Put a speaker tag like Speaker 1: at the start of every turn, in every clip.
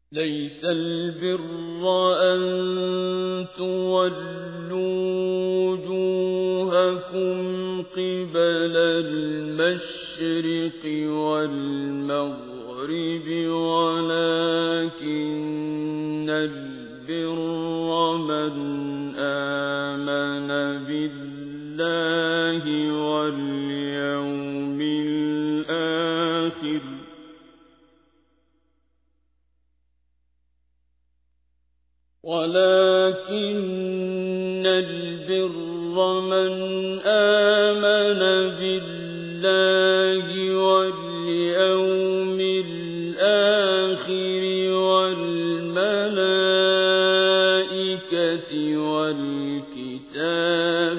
Speaker 1: ليس البر أن تولوا وجوهكم قبل المشرق والمغرب ولكن البر من آمن بالله واليوم الآخر والملائكة والكتاب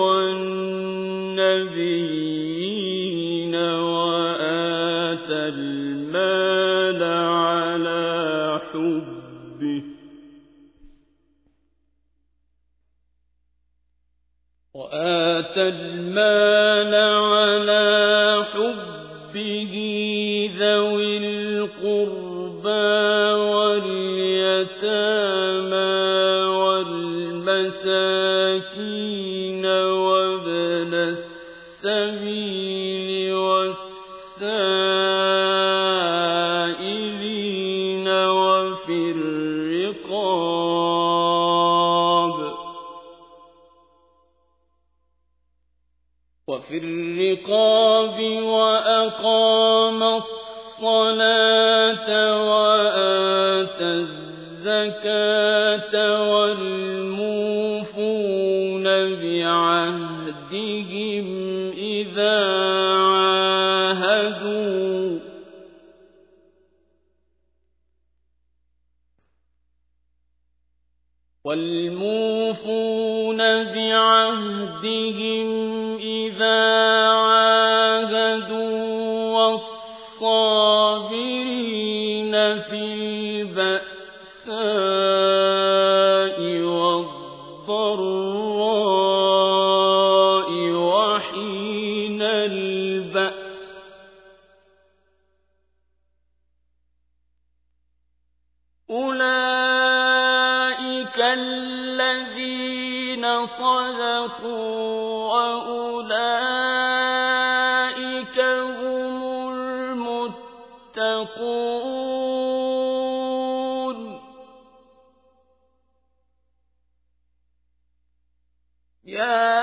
Speaker 1: والنبيين وآتى المال على حبه ذوي القربى واليتامى والمساكين وابن السبيل والسائلين وفي الرقاب وأقام الصلاة وآتى الزكاة والموفون بعهدهم إذا عاهدوا والصابرين في البأساء والضراء وحين البأس أولئك الذين صدقوا وأولئك هم المتقون يا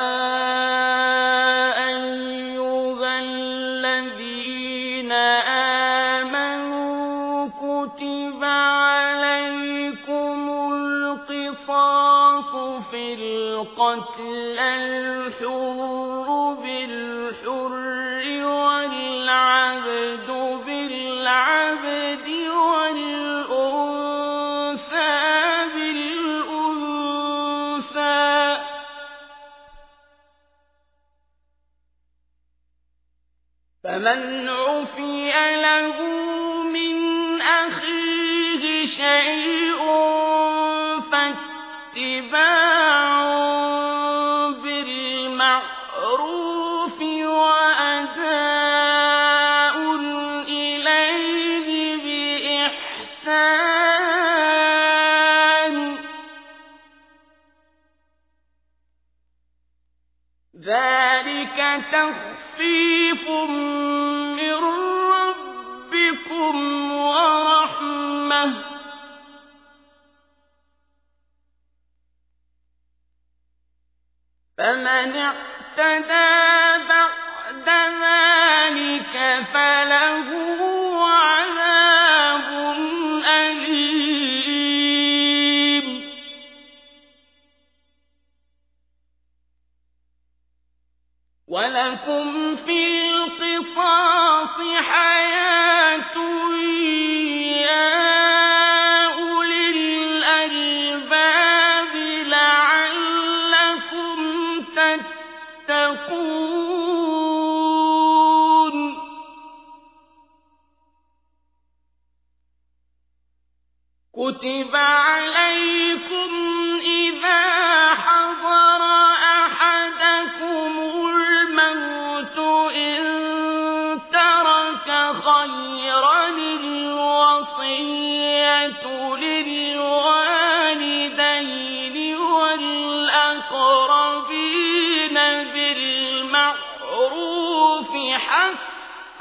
Speaker 1: أيها الذين آمنوا كتب عليكم القصاص في القتل الحر بالحر والعبد بالعبد والأنثى بالأنثى فمن عفي له من أخيه شيء فاتباع بالمعروف وأداء إليه بإحسان ذلك تخفيف من ربكم ورحمة فمن اعتدى بعد ذلك فله عذاب أليم ولكم في القصاص حياة يا أولي الألباب لعلكم تتقون كتب عليكم إذا حضر أحدكم الموت إن ترك خيرا الوصية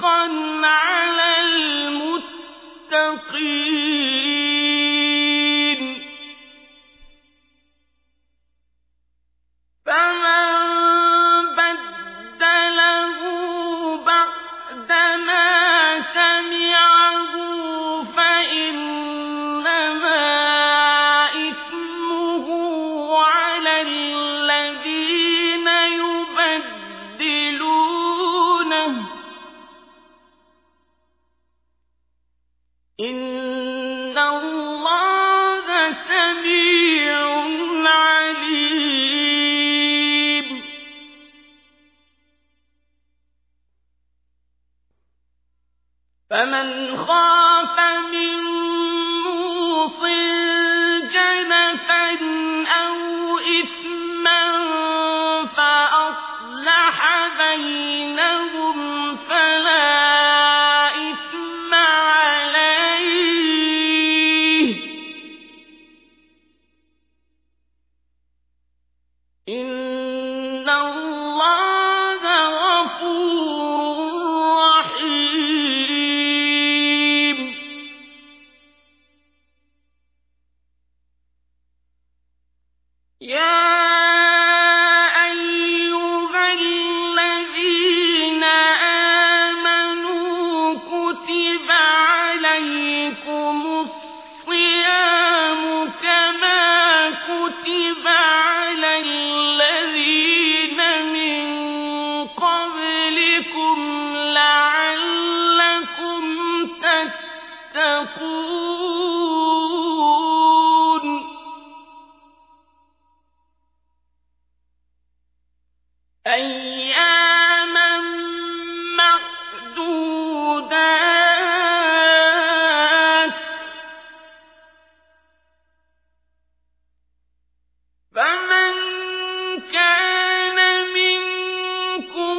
Speaker 1: حقا على المتقين فمن بدله بعدما سمعه فإنما إثمه على الذين يبدلونه إن الله سميع عليم فمن خاف من موصٍ جنفا أو إثما فأصلح بينهم فلا إثم عليه إن الله غفور رحيم يا أيها الذين آمنوا كتب عليكم الصيام كما كتب على الذين من قبلكم لعلكم تتقون أياما معدودات فمن كان منكم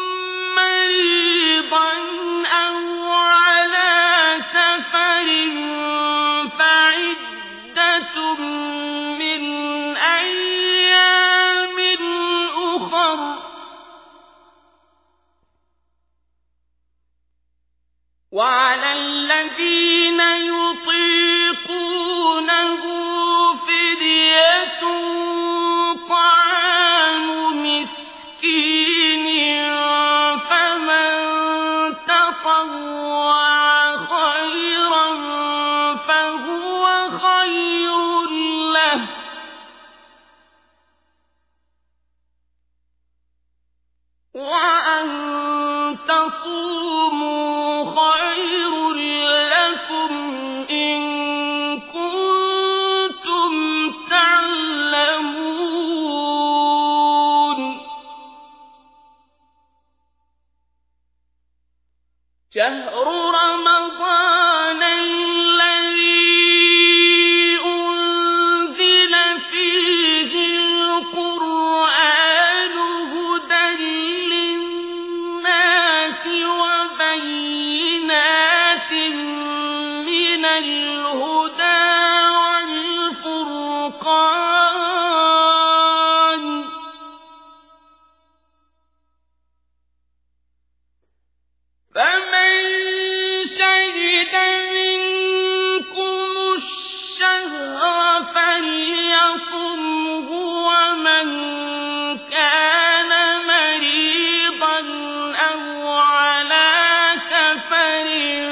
Speaker 1: مريضا أو على سفر فعدة من أيام أخر وعلى الذين يطيقونه فدية طعام مسكين فمن تطوع خيرا فهو خير له وأن تصوموا خير لكم إن كنتم تعلمون شهر رمضان الذي أنزل فيه القرآن هدى للناس وبينات من الهدى والفرقان فمن شهد منكم الشهر فليصمه ومن كان مريضا أو على سفر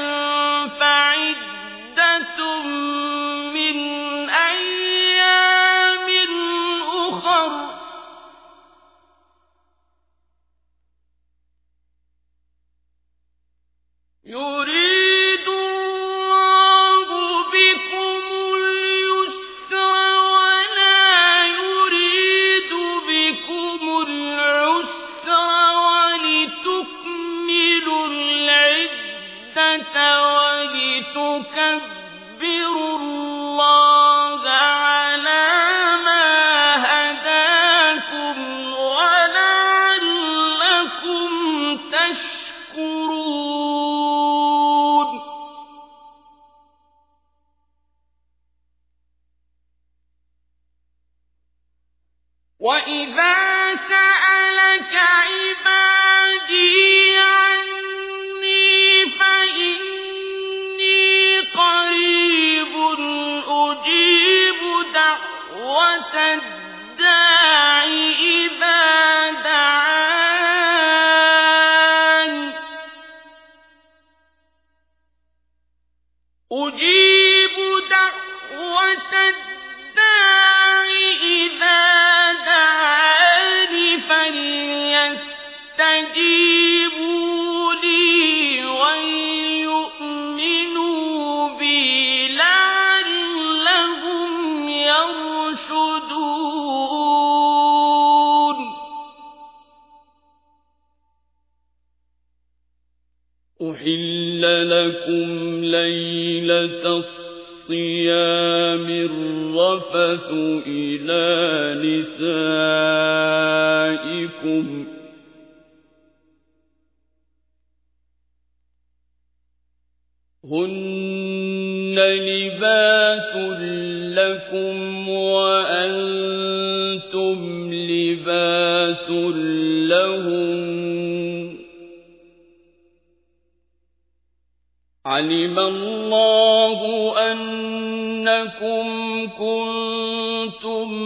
Speaker 1: فعدة من أيام أخر يريد الله بكم اليسر ولا يريد بكم العسر ولتكملوا العدة ولتكبروا الله على ما هداكم ولعلكم تشكرون وإذا سألك عبادي عني الدَّاعِ إِذَا دَعَانِ أُجِيبُ دَعْوَةَ الدَّاعِ إِذَا دَعَانِ فَلْيَسْتَجِيبُوا لِي وَلْيُؤْمِنُوا بِي لَعَلَّهُمْ يَرْشُدُونَ أُحِلَّ لَكُمْ لَيْلَةَ الصِّيَامِ الرَّفَثُ إِلَىٰ نِسَائِكُمْ هُنَّ لِبَاسٌ لَّكُمْ وَأَنتُمْ لِبَاسٌ لَّهُنَّ عَلِمَ اللَّهُ أَنَّكُمْ كُنتُمْ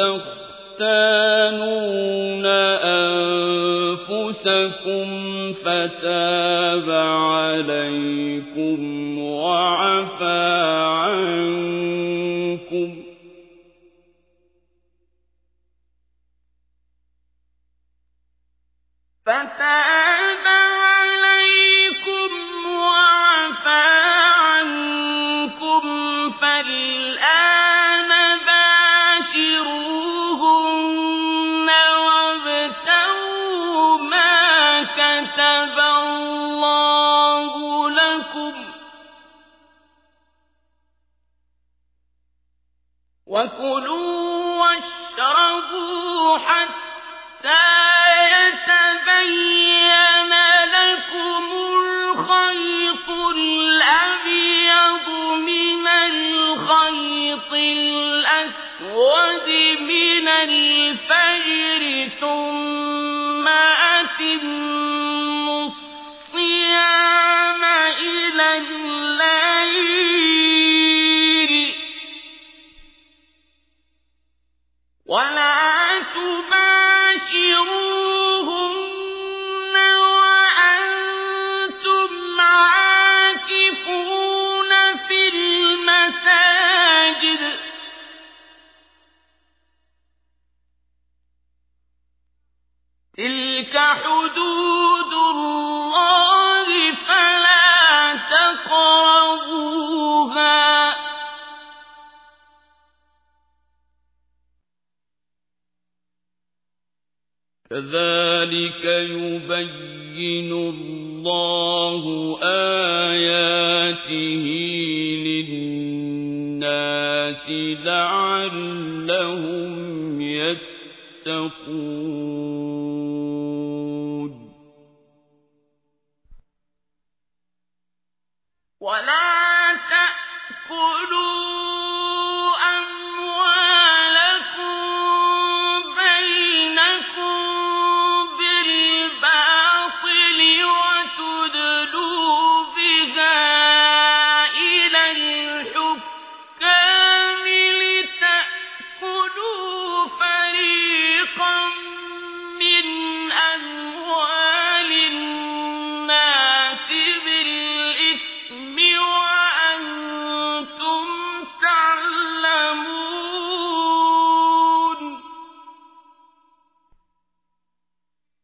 Speaker 1: تَخْتَانُونَ أَنفُسَكُمْ فَتَابَ عَلَيْكُمْ وَعَفَا عَنكُمْ فَتَابَ عَلَيْكُمْ وَعَفَا عَنكُمْ فَالْآنَ بَاشِرُوهُنَّ وَابْتَغُوا مَا كَتَبَ اللَّهُ لَكُمْ وَكُلُوا وَاشْرَبُوا حَتَّى يَتَبَيَّنَ لَكُمُ الْخَيْطُ الْأَبْيَضُ مِنَ الْخَيْطِ الْأَسْوَدِ مِنَ الْفَجْرِ ثُمَّ أَتِمُّوا الصِّيَامَ إِلَى اللَّيْلِ وَلَا تُبَاشِرُوهُنَّ وَأَنتُمْ عَاكِفُونَ فِي الْمَسَاجِدِ ۗ تِلْكَ حُدُودُ اللَّهِ فَلَا تَقْرَبُوهَا ۗ كَذَلِكَ يُبَيِّنُ اللَّهُ آيَاتِهِ لِلنَّاسِ لَعَلَّهُمْ يَتَّقُونَ وَلَا تَأْكُلُوا أَمْوَالَكُم بَيْنَكُم بِالْبَاطِلِ وَتُدْلُوا بِهَا إِلَى الْحُكَّامِ لِتَأْكُلُوا فَرِيقًا مِّنْ أَمْوَالِ النَّاسِ بِالْإِثْمِ